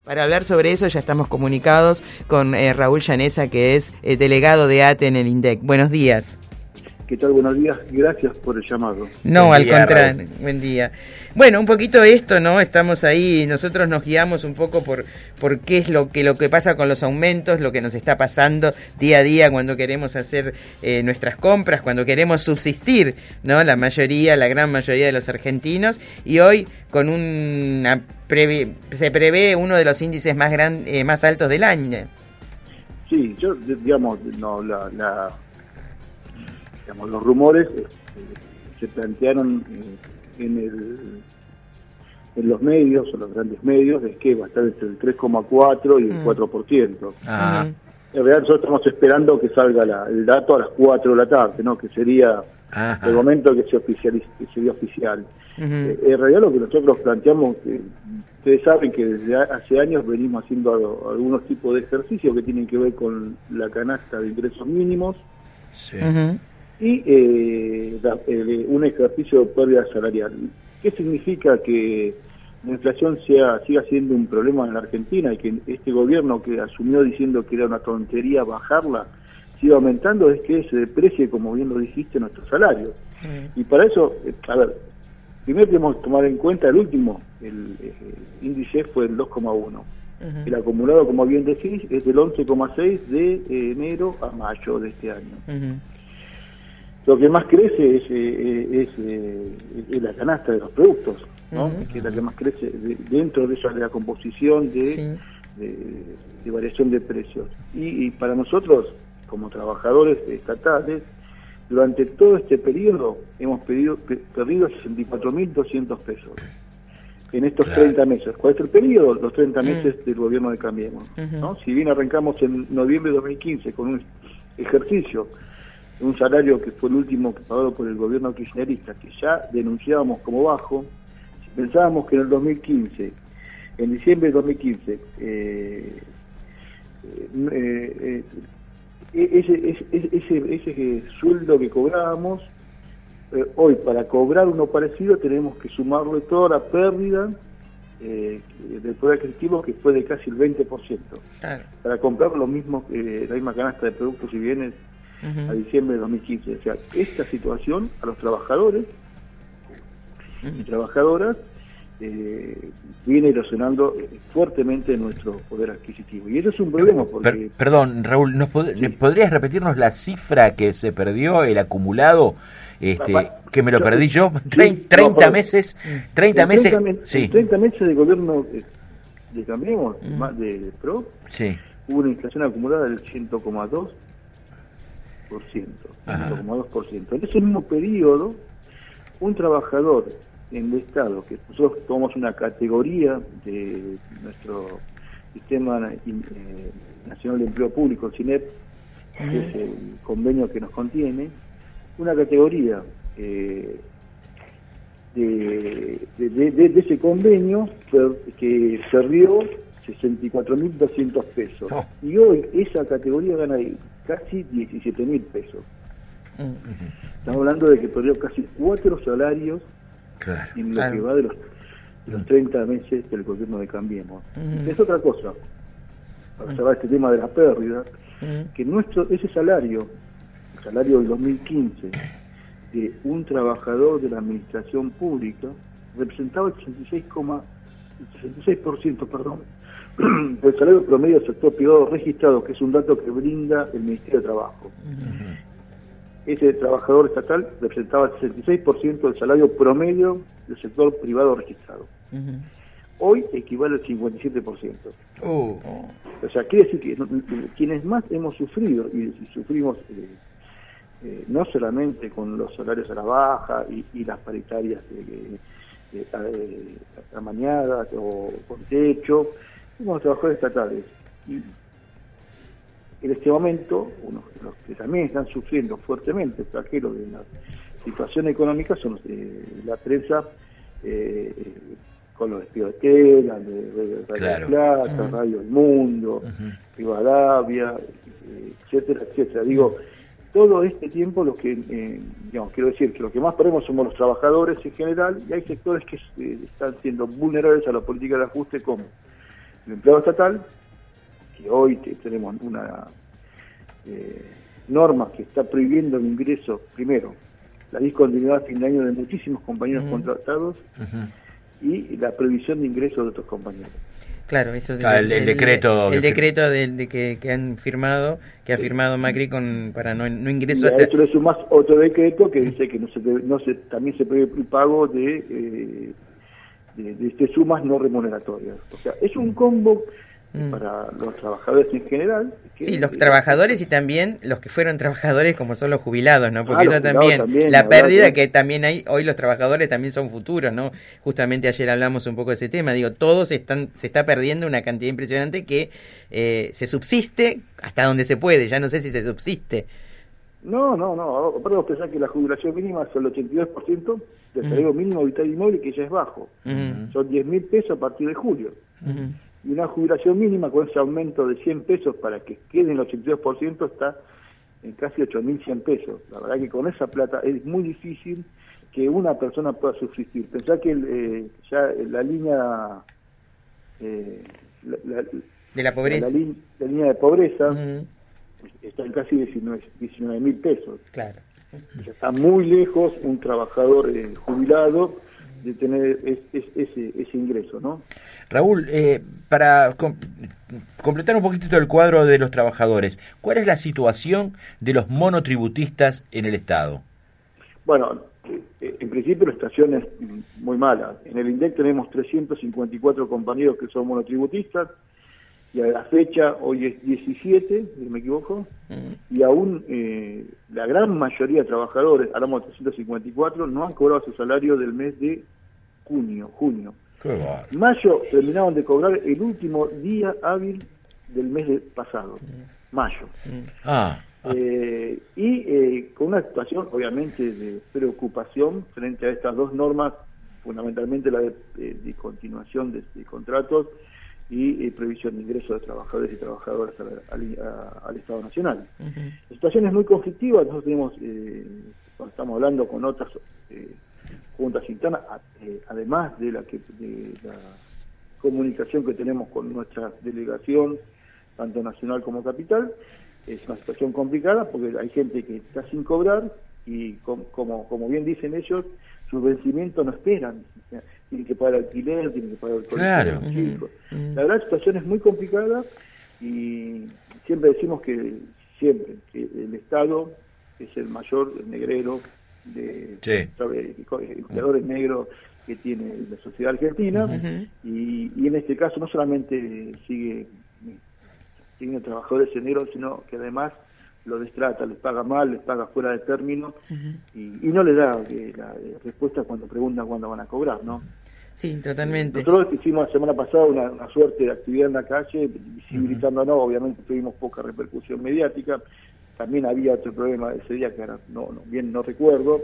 Para hablar sobre eso ya estamos comunicados con Raúl Llaneza, que es delegado de ATE en el INDEC. Buenos días. ¿Qué tal? Buenos días. Gracias por el llamado. No, al contrario. Buen día. Bueno, un poquito esto, ¿no? Estamos ahí, nosotros nos guiamos un poco por qué es lo que pasa con los aumentos, lo que nos está pasando día a día cuando queremos hacer nuestras compras, cuando queremos subsistir, ¿no? La gran mayoría de los argentinos, y hoy con se prevé uno de los índices más altos del año. Sí, yo, digamos, los rumores se plantearon en los medios, o los grandes medios, es que va a estar entre el 3,4 y el 4%. Ah. En realidad nosotros estamos esperando que salga el dato a las 4 de la tarde, ¿no? Que sería el momento que sería oficial. En realidad lo que nosotros planteamos, ustedes saben que desde hace años venimos haciendo algunos tipos de ejercicios que tienen que ver con la canasta de ingresos mínimos. Sí. Y un ejercicio de pérdida salarial. ¿Qué significa que la inflación siga siendo un problema en la Argentina y que este gobierno que asumió diciendo que era una tontería bajarla, siga aumentando? Es que se deprecie, como bien lo dijiste, nuestros salarios. Y para eso, a ver, primero tenemos que tomar en cuenta el último, el índice fue el 2,1. El acumulado, como bien decís, es del 11,6 de enero a mayo de este año. Lo que más crece es la canasta de los productos, ¿no? Que es la que más crece dentro de esa de la composición de variación de precios. Y para nosotros, como trabajadores estatales, durante todo este periodo hemos perdido 64.200 pesos en estos 30 meses. ¿Cuál es el periodo? Los 30 meses del gobierno de Cambiemos, ¿no? Si bien arrancamos en noviembre de 2015 con un ejercicio, un salario que fue el último que pagado por el gobierno kirchnerista, que ya denunciábamos como bajo, si pensábamos que en el 2015, en diciembre de 2015, ese sueldo que cobrábamos, hoy para cobrar uno parecido tenemos que sumarle toda la pérdida del poder adquisitivo, que fue de casi el 20%, claro, para comprar lo mismo, la misma canasta de productos y bienes a diciembre de 2015. O sea, esta situación a los trabajadores y trabajadoras viene erosionando fuertemente nuestro poder adquisitivo. Y eso es un problema porque... Perdón, Raúl, ¿podrías repetirnos la cifra que se perdió, el acumulado, que me lo perdí yo? 30 meses, 30 meses... 30 meses de gobierno de Cambiemos, más de PRO, hubo una inflación acumulada del 100,2%. 1,2%. En ese mismo periodo, un trabajador en el Estado, que nosotros tomamos una categoría de nuestro Sistema Nacional de Empleo Público, el CINEP, que es el convenio que nos contiene, una categoría de ese convenio que perdió 64.200 pesos. Y hoy esa categoría gana casi 17.000 pesos. Estamos hablando de que perdió casi 4 salarios en lo que va de los 30 meses del gobierno de Cambiemos. Es otra cosa, para cerrar este tema de la pérdida, que ese salario, el salario del 2015, de un trabajador de la administración pública, representaba el 66%, del salario promedio del sector privado registrado, que es un dato que brinda el Ministerio de Trabajo. Ese trabajador estatal representaba el 66% del salario promedio del sector privado registrado. Hoy equivale al 57%. O sea, quiere decir que quienes más hemos sufrido, y sufrimos no solamente con los salarios a la baja y las paritarias amañadas o con techo, somos los trabajadores estatales. Y en este momento, los que también están sufriendo fuertemente el flagelo de la situación económica son los de la prensa, con los despidos de Tela, de Radio Plata, Radio El Mundo, Rivadavia, etcétera, etcétera. Digo, todo este tiempo quiero decir que lo que más perdemos somos los trabajadores en general, y hay sectores que están siendo vulnerables a la política de ajuste, como El empleado estatal, que hoy tenemos una norma que está prohibiendo el ingreso, primero, la discontinuidad a fin de año de muchísimos compañeros contratados y la prohibición de ingresos de otros compañeros. Claro, eso es el decreto. El decreto que han firmado, que ha firmado Macri para no ingreso. Y a esto le sumás otro decreto que dice que también se prohíbe el pago de sumas no remuneratorias. O sea, es un combo para los trabajadores en general. Sí, los trabajadores y también los que fueron trabajadores como son los jubilados, ¿no? Porque eso también, la pérdida que también hay, hoy los trabajadores también son futuros, ¿no? Justamente ayer hablamos un poco de ese tema, digo, se está perdiendo una cantidad impresionante que se subsiste hasta donde se puede, ya no sé si se subsiste. No, podemos pensar que la jubilación mínima es el 82% del salario mínimo vital inmóvil, que ya es bajo. Son 10.000 pesos a partir de julio. Y una jubilación mínima con ese aumento de 100 pesos para que quede en el 82% está en casi 8.100 pesos. La verdad que con esa plata es muy difícil que una persona pueda subsistir. Pensá que ya la línea de la pobreza, la línea de pobreza está en casi 19.000 pesos. Claro. Ya está muy lejos un trabajador jubilado de tener ese ingreso, ¿no? Raúl, para completar un poquitito el cuadro de los trabajadores, ¿cuál es la situación de los monotributistas en el Estado? Bueno, en principio la situación es muy mala. En el INDEC tenemos 354 compañeros que son monotributistas, y a la fecha, hoy es 17, si me equivoco, y aún la gran mayoría de trabajadores, hablamos de 354, no han cobrado su salario del mes de junio. Mayo terminaron de cobrar el último día hábil del mes pasado, mayo. Y con una situación obviamente de preocupación frente a estas dos normas, fundamentalmente la de discontinuación de contratos y previsión de ingresos de trabajadores y trabajadoras al Estado Nacional. La situación es muy conflictiva. Nosotros tenemos, cuando estamos hablando con otras juntas internas, además de la comunicación que tenemos con nuestra delegación, tanto nacional como capital, es una situación complicada porque hay gente que está sin cobrar y como bien dicen ellos, sus vencimientos no esperan. Tienen que pagar alquiler, tienen que pagar el colegio de los chicos. La verdad, la situación es muy complicada y siempre decimos que el Estado es el mayor negrero de empleadores negros que tiene la sociedad argentina y en este caso no solamente sigue trabajadores negros, sino que además lo destrata, les paga mal, les paga fuera de término y no le da la respuesta cuando preguntan cuándo van a cobrar, ¿no? Sí, totalmente. Nosotros hicimos la semana pasada una suerte de actividad en la calle, visibilizándonos, obviamente tuvimos poca repercusión mediática, también había otro problema ese día que ahora no recuerdo,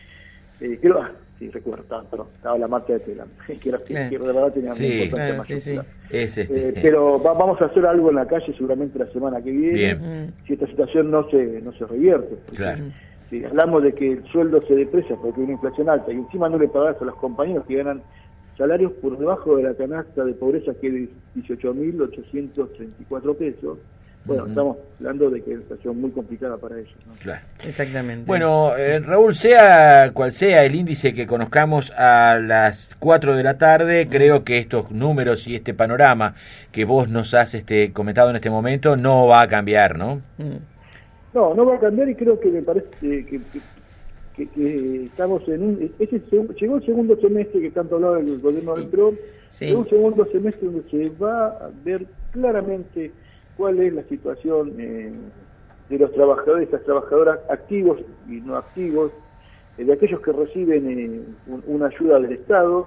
estaba la marcha de Tela, que de verdad tenía una importancia mayúscula. Pero vamos a hacer algo en la calle seguramente la semana que viene, si esta situación no se revierte. Si hablamos de que el sueldo se deprecia porque hay una inflación alta y encima no le pagás a los compañeros que ganan salarios por debajo de la canasta de pobreza que es de 18.834 pesos, bueno, estamos hablando de que es una situación muy complicada para ellos, ¿no? Claro, exactamente. Bueno, Raúl, sea cual sea el índice que conozcamos a las 4 de la tarde, creo que estos números y este panorama que vos nos has comentado en este momento no va a cambiar, ¿no? No va a cambiar y creo que me parece que estamos en llegó el segundo semestre que tanto hablaba del gobierno del PRO, llegó un segundo semestre donde se va a ver claramente cuál es la situación de los trabajadores, las trabajadoras activos y no activos, de aquellos que reciben una ayuda del Estado,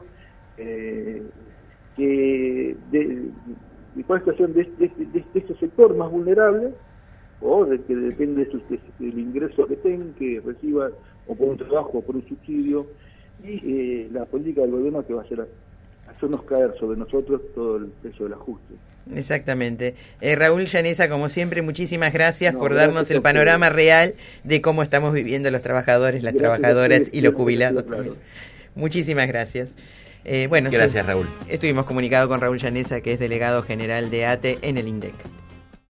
y cuál es la situación de este sector más vulnerable, o de que depende del ingreso que tengan, que reciba o por un trabajo o por un subsidio, y la política del gobierno que va a hacernos caer sobre nosotros todo el peso del ajuste. Exactamente. Raúl Llaneza, como siempre, muchísimas gracias por darnos el panorama real de cómo estamos viviendo los trabajadores, las trabajadoras y los jubilados. Muchísimas gracias. Bueno, gracias, Raúl. Estuvimos comunicados con Raúl Llaneza, que es delegado general de ATE en el INDEC.